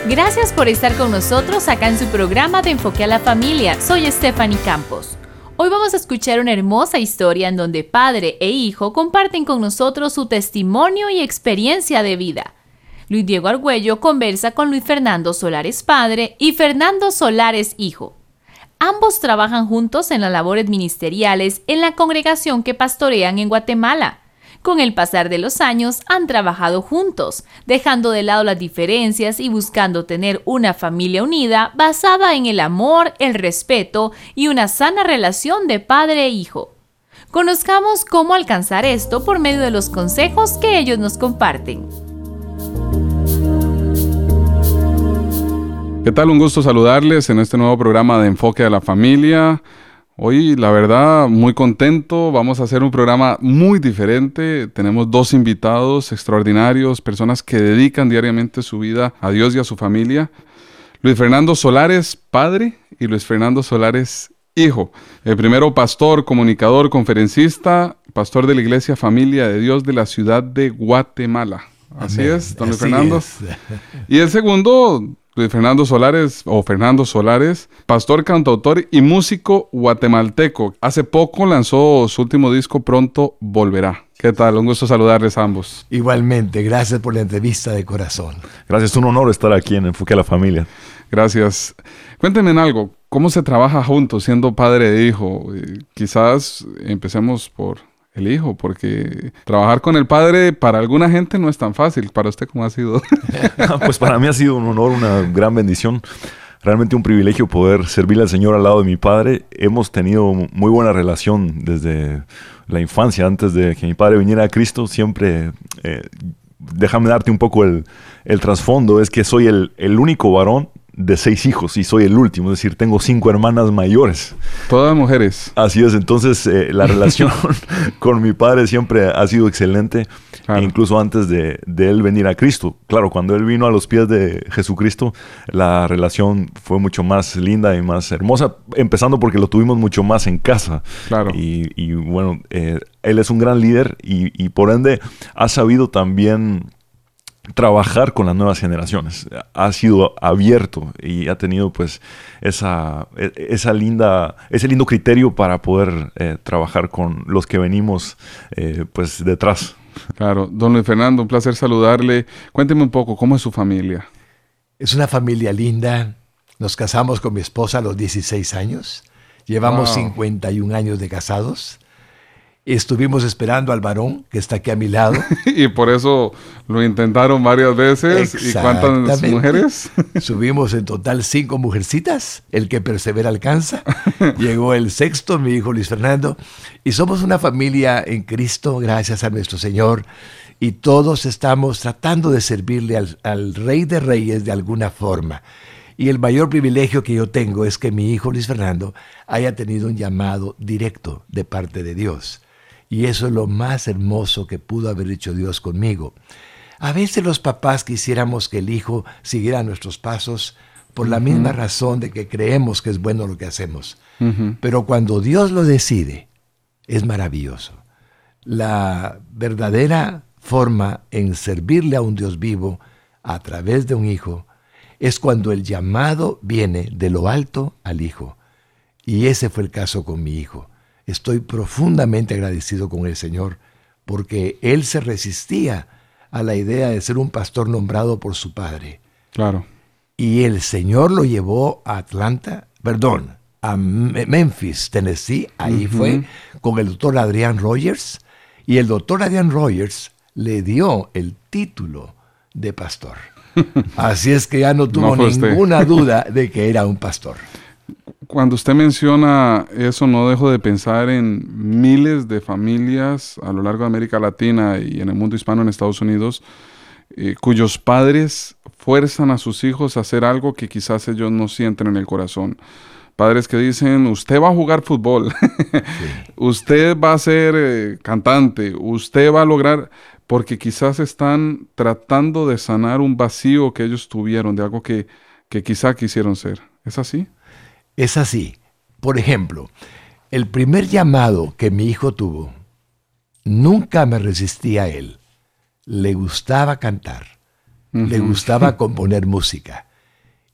Gracias por estar con nosotros acá en su programa de Enfoque a la Familia. Soy Stephanie Campos. Hoy vamos a escuchar una hermosa historia en donde padre e hijo comparten con nosotros su testimonio y experiencia de vida. Luis Diego Argüello conversa con Luis Fernando Solares padre y Fernando Solares hijo. Ambos trabajan juntos en las labores ministeriales en la congregación que pastorean en Guatemala. Con el pasar de los años han trabajado juntos, dejando de lado las diferencias y buscando tener una familia unida basada en el amor, el respeto y una sana relación de padre e hijo. Conozcamos cómo alcanzar esto por medio de los consejos que ellos nos comparten. ¿Qué tal? Un gusto saludarles en este nuevo programa de Enfoque a la Familia. Hoy, la verdad, muy contento. Vamos a hacer un programa muy diferente. Tenemos dos invitados extraordinarios, personas que dedican diariamente su vida a Dios y a su familia. Luis Fernando Solares, padre, y Luis Fernando Solares, hijo. El primero, pastor, comunicador, conferencista, pastor de la Iglesia Familia de Dios de la ciudad de Guatemala. Así Amén. es, don Luis Así Fernando. es. Y el segundo, Luis Fernando Solares, o Fernando Solares, pastor, cantautor y músico guatemalteco. Hace poco lanzó su último disco, Pronto Volverá. ¿Qué tal? Un gusto saludarles a ambos. Igualmente, gracias por la entrevista de corazón. Gracias, es un honor estar aquí en Enfoque a la Familia. Gracias. Cuéntenme en algo, ¿cómo se trabaja juntos siendo padre e hijo? Quizás empecemos por el hijo, porque trabajar con el padre para alguna gente no es tan fácil. ¿Para usted cómo ha sido? Pues para mí ha sido un honor, una gran bendición. Realmente un privilegio poder servirle al Señor al lado de mi padre. Hemos tenido muy buena relación desde la infancia, antes de que mi padre viniera a Cristo. Siempre, déjame darte un poco el trasfondo, es que soy el único varón de 6 hijos y soy el último, es decir, tengo 5 hermanas mayores. Todas mujeres. Así es, entonces la relación con mi padre siempre ha sido excelente, claro. Incluso antes de él venir a Cristo. Claro, cuando él vino a los pies de Jesucristo, la relación fue mucho más linda y más hermosa, empezando porque lo tuvimos mucho más en casa. Claro. Y bueno, él es un gran líder y por ende ha sabido también trabajar con las nuevas generaciones. Ha sido abierto y ha tenido pues ese lindo criterio para poder trabajar con los que venimos pues detrás. Claro. Don Luis Fernando, un placer saludarle. Cuénteme un poco, ¿cómo es su familia? Es una familia linda. Nos casamos con mi esposa a los 16 años. Llevamos 51 años de casados. Estuvimos esperando al varón que está aquí a mi lado. Y por eso lo intentaron varias veces. ¿Y cuántas mujeres? Subimos en total 5 mujercitas. El que persevera alcanza. Llegó el sexto, mi hijo Luis Fernando. Y somos una familia en Cristo, gracias a nuestro Señor. Y todos estamos tratando de servirle al Rey de Reyes de alguna forma. Y el mayor privilegio que yo tengo es que mi hijo Luis Fernando haya tenido un llamado directo de parte de Dios. Y eso es lo más hermoso que pudo haber hecho Dios conmigo. A veces los papás quisiéramos que el hijo siguiera nuestros pasos por la misma razón de que creemos que es bueno lo que hacemos. Pero cuando Dios lo decide, es maravilloso. La verdadera forma en servirle a un Dios vivo a través de un hijo es cuando el llamado viene de lo alto al hijo. Y ese fue el caso con mi hijo. Estoy profundamente agradecido con el Señor porque él se resistía a la idea de ser un pastor nombrado por su padre. Claro. Y el Señor lo llevó a a Memphis, Tennessee. Ahí fue con el doctor Adrian Rogers. Y el doctor Adrian Rogers le dio el título de pastor. Así es que ya no tuvo ninguna duda de que era un pastor. Cuando usted menciona eso, no dejo de pensar en miles de familias a lo largo de América Latina y en el mundo hispano en Estados Unidos, cuyos padres fuerzan a sus hijos a hacer algo que quizás ellos no sienten en el corazón. Padres que dicen, usted va a jugar fútbol, sí. Usted va a ser cantante, usted va a lograr, porque quizás están tratando de sanar un vacío que ellos tuvieron, de algo que quizá quisieron ser. ¿Es así? Es así. Por ejemplo, el primer llamado que mi hijo tuvo, nunca me resistí a él. Le gustaba cantar, le gustaba componer música.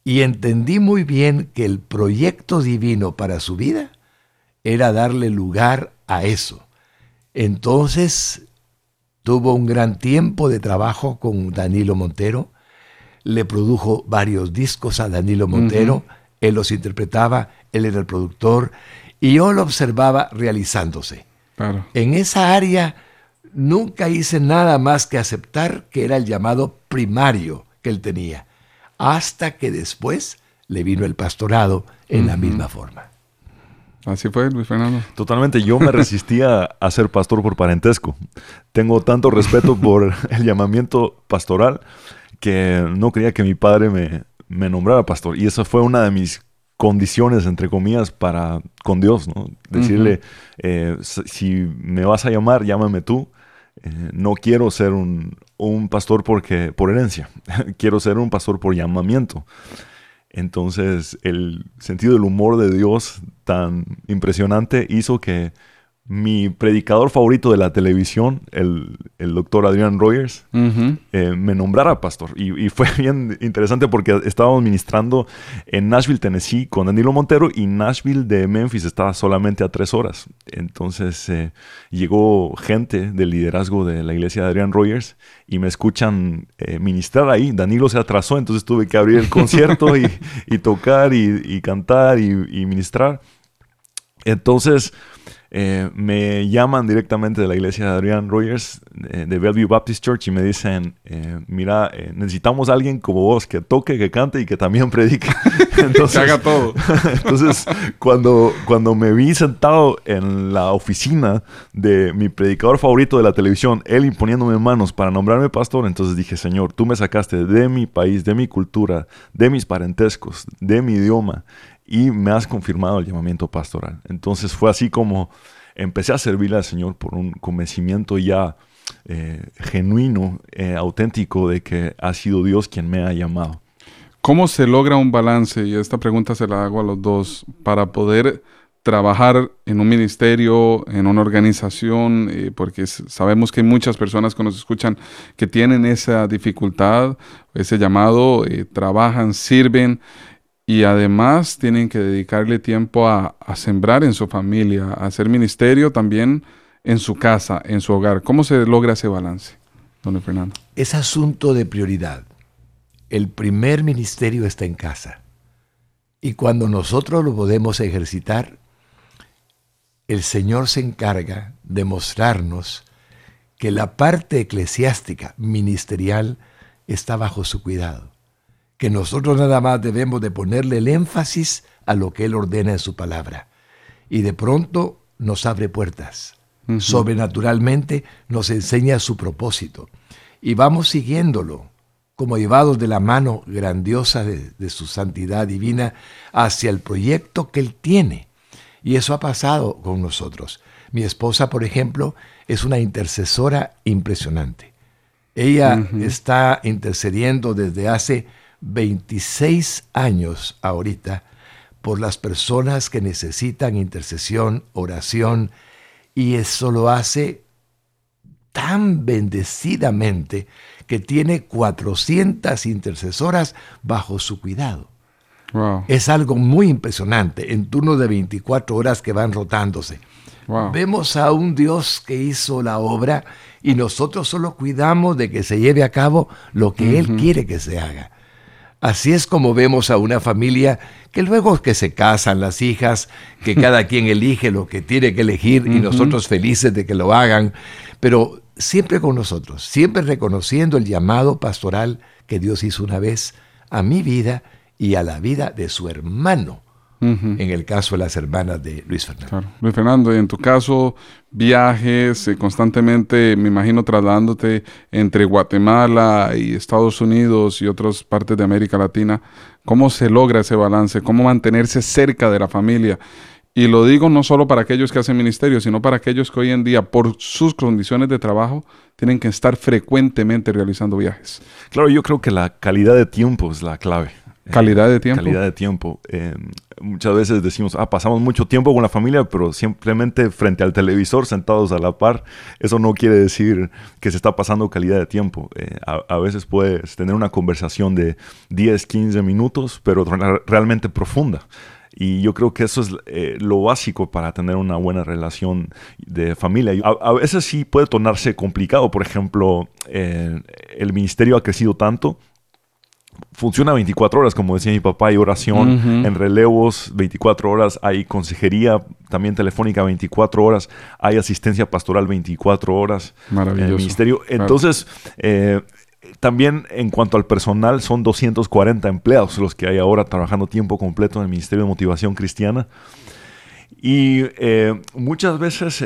Y entendí muy bien que el proyecto divino para su vida era darle lugar a eso. Entonces tuvo un gran tiempo de trabajo con Danilo Montero. Le produjo varios discos a Danilo Montero. Él los interpretaba, él era el productor y yo lo observaba realizándose. Claro. En esa área nunca hice nada más que aceptar que era el llamado primario que él tenía, hasta que después le vino el pastorado en la misma forma. Así fue, Luis Fernando. Totalmente, yo me resistía a ser pastor por parentesco. Tengo tanto respeto por el llamamiento pastoral que no creía que mi padre me nombrara pastor. Y esa fue una de mis condiciones, entre comillas, con Dios, ¿no? Decirle, si me vas a llamar, llámame tú. No quiero ser un pastor por herencia. Quiero ser un pastor por llamamiento. Entonces, el sentido del humor de Dios tan impresionante hizo que mi predicador favorito de la televisión, el doctor Adrian Rogers, me nombrara pastor. Y fue bien interesante porque estábamos ministrando en Nashville, Tennessee, con Danilo Montero, y Nashville de Memphis estaba solamente a 3 horas. Entonces llegó gente del liderazgo de la iglesia de Adrian Rogers y me escuchan ministrar ahí. Danilo se atrasó, entonces tuve que abrir el concierto y tocar y cantar y ministrar. Entonces me llaman directamente de la iglesia de Adrian Rogers, de Bellevue Baptist Church, y me dicen, mira, necesitamos a alguien como vos, que toque, que cante y que también predique. Entonces, que haga todo. Entonces, cuando me vi sentado en la oficina de mi predicador favorito de la televisión, él imponiéndome manos para nombrarme pastor, entonces dije, Señor, tú me sacaste de mi país, de mi cultura, de mis parentescos, de mi idioma, y me has confirmado el llamamiento pastoral. Entonces fue así como empecé a servirle al Señor por un convencimiento ya genuino, auténtico de que ha sido Dios quien me ha llamado. ¿Cómo se logra un balance? Y esta pregunta se la hago a los dos, para poder trabajar en un ministerio, en una organización, porque sabemos que hay muchas personas que nos escuchan que tienen esa dificultad, ese llamado, trabajan, sirven, y además tienen que dedicarle tiempo a sembrar en su familia, a hacer ministerio también en su casa, en su hogar. ¿Cómo se logra ese balance, don Fernando? Es asunto de prioridad. El primer ministerio está en casa. Y cuando nosotros lo podemos ejercitar, el Señor se encarga de mostrarnos que la parte eclesiástica, ministerial, está bajo su cuidado. Que nosotros nada más debemos de ponerle el énfasis a lo que Él ordena en su palabra. Y de pronto nos abre puertas. Sobrenaturalmente nos enseña su propósito. Y vamos siguiéndolo, como llevados de la mano grandiosa de su santidad divina hacia el proyecto que Él tiene. Y eso ha pasado con nosotros. Mi esposa, por ejemplo, es una intercesora impresionante. Ella está intercediendo desde hace 26 años ahorita por las personas que necesitan intercesión, oración, y eso lo hace tan bendecidamente que tiene 400 intercesoras bajo su cuidado. Wow. Es algo muy impresionante, en turnos de 24 horas que van rotándose. Wow. Vemos a un Dios que hizo la obra y nosotros solo cuidamos de que se lleve a cabo lo que Él quiere que se haga. Así es como vemos a una familia que luego que se casan las hijas, que cada quien elige lo que tiene que elegir y nosotros felices de que lo hagan, pero siempre con nosotros, siempre reconociendo el llamado pastoral que Dios hizo una vez a mi vida y a la vida de su hermano, en el caso de las hermanas de Luis Fernando. Claro. Luis Fernando, y en tu caso, viajes constantemente, me imagino, trasladándote entre Guatemala y Estados Unidos y otras partes de América Latina. ¿Cómo se logra ese balance? ¿Cómo mantenerse cerca de la familia? Y lo digo no solo para aquellos que hacen ministerio, sino para aquellos que hoy en día, por sus condiciones de trabajo, tienen que estar frecuentemente realizando viajes. Claro, yo creo que la calidad de tiempo es la clave. Calidad de tiempo. Calidad de tiempo. Muchas veces decimos, pasamos mucho tiempo con la familia, pero simplemente frente al televisor, sentados a la par. Eso no quiere decir que se está pasando calidad de tiempo. A veces puedes tener una conversación de 10, 15 minutos, pero realmente profunda. Y yo creo que eso es lo básico para tener una buena relación de familia. A veces sí puede tornarse complicado. Por ejemplo, el ministerio ha crecido tanto. Funciona 24 horas, como decía mi papá, hay oración en relevos 24 horas, hay consejería también telefónica 24 horas, hay asistencia pastoral 24 horas en el ministerio. Entonces, también en cuanto al personal, son 240 empleados los que hay ahora trabajando tiempo completo en el Ministerio de Motivación Cristiana. Y muchas veces,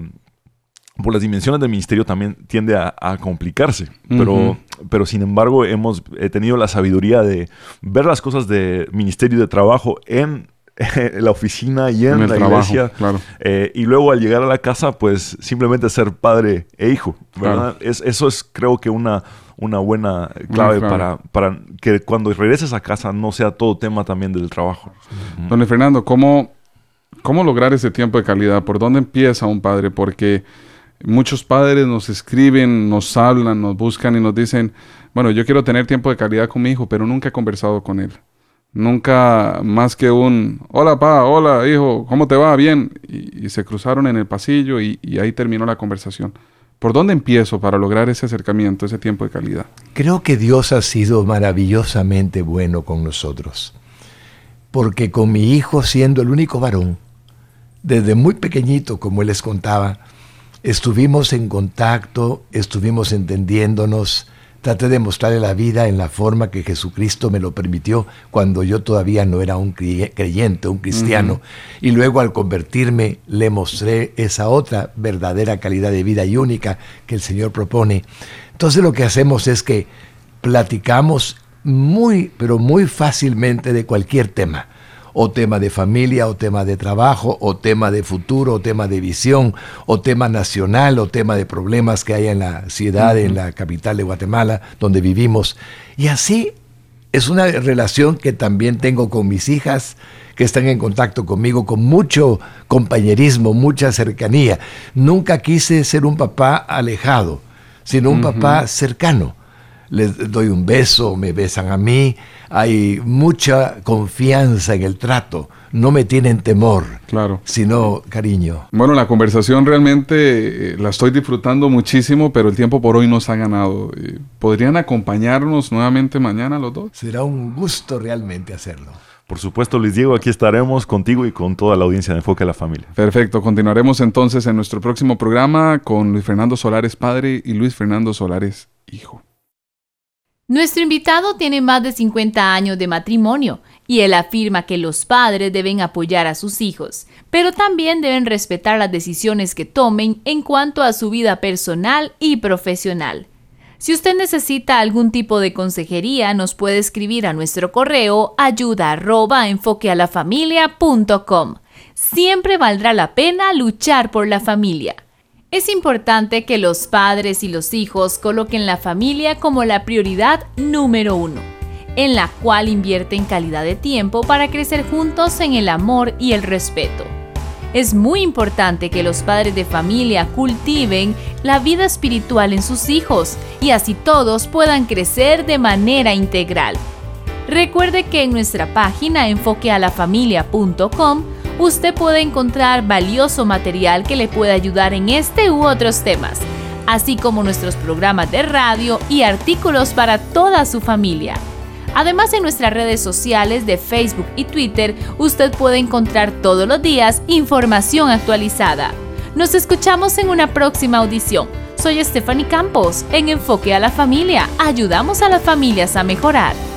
por las dimensiones del ministerio, también tiende a complicarse. Pero sin embargo, he tenido la sabiduría de ver las cosas de ministerio y de trabajo en la oficina y en la iglesia. Claro. Y luego al llegar a la casa, pues simplemente ser padre e hijo, ¿verdad? Claro. Eso es, creo que una buena clave para que cuando regreses a casa no sea todo tema también del trabajo. Don Fernando, ¿cómo lograr ese tiempo de calidad? ¿Por dónde empieza un padre? Porque muchos padres nos escriben, nos hablan, nos buscan y nos dicen, bueno, yo quiero tener tiempo de calidad con mi hijo, pero nunca he conversado con él. Nunca más que hola pa, hola hijo, ¿cómo te va? Bien. Y se cruzaron en el pasillo y ahí terminó la conversación. ¿Por dónde empiezo para lograr ese acercamiento, ese tiempo de calidad? Creo que Dios ha sido maravillosamente bueno con nosotros. Porque con mi hijo, siendo el único varón, desde muy pequeñito, como él les contaba, estuvimos en contacto, estuvimos entendiéndonos. Traté de mostrarle la vida en la forma que Jesucristo me lo permitió cuando yo todavía no era un creyente, un cristiano. Y luego al convertirme le mostré esa otra verdadera calidad de vida y única que el Señor propone. Entonces lo que hacemos es que platicamos pero muy fácilmente de cualquier tema. O tema de familia, o tema de trabajo, o tema de futuro, o tema de visión, o tema nacional, o tema de problemas que hay en la ciudad, en la capital de Guatemala, donde vivimos. Y así es una relación que también tengo con mis hijas, que están en contacto conmigo, con mucho compañerismo, mucha cercanía. Nunca quise ser un papá alejado, sino un papá cercano. Les doy un beso, me besan a mí, hay mucha confianza en el trato, no me tienen temor, sino cariño. Bueno, la conversación realmente la estoy disfrutando muchísimo, pero el tiempo por hoy nos ha ganado. ¿Podrían acompañarnos nuevamente mañana los dos? Será un gusto realmente hacerlo. Por supuesto, Luis Diego, aquí estaremos contigo y con toda la audiencia de Enfoque a la Familia. Perfecto, continuaremos entonces en nuestro próximo programa con Luis Fernando Solares padre y Luis Fernando Solares hijo. Nuestro invitado tiene más de 50 años de matrimonio y él afirma que los padres deben apoyar a sus hijos, pero también deben respetar las decisiones que tomen en cuanto a su vida personal y profesional. Si usted necesita algún tipo de consejería, nos puede escribir a nuestro correo ayuda@enfoquealafamilia.com. Siempre valdrá la pena luchar por la familia. Es importante que los padres y los hijos coloquen la familia como la prioridad número 1, en la cual invierten calidad de tiempo para crecer juntos en el amor y el respeto. Es muy importante que los padres de familia cultiven la vida espiritual en sus hijos y así todos puedan crecer de manera integral. Recuerde que en nuestra página enfoquealafamilia.com usted puede encontrar valioso material que le puede ayudar en este u otros temas, así como nuestros programas de radio y artículos para toda su familia. Además, en nuestras redes sociales de Facebook y Twitter, usted puede encontrar todos los días información actualizada. Nos escuchamos en una próxima audición. Soy Stephanie Campos, en Enfoque a la Familia. Ayudamos a las familias a mejorar.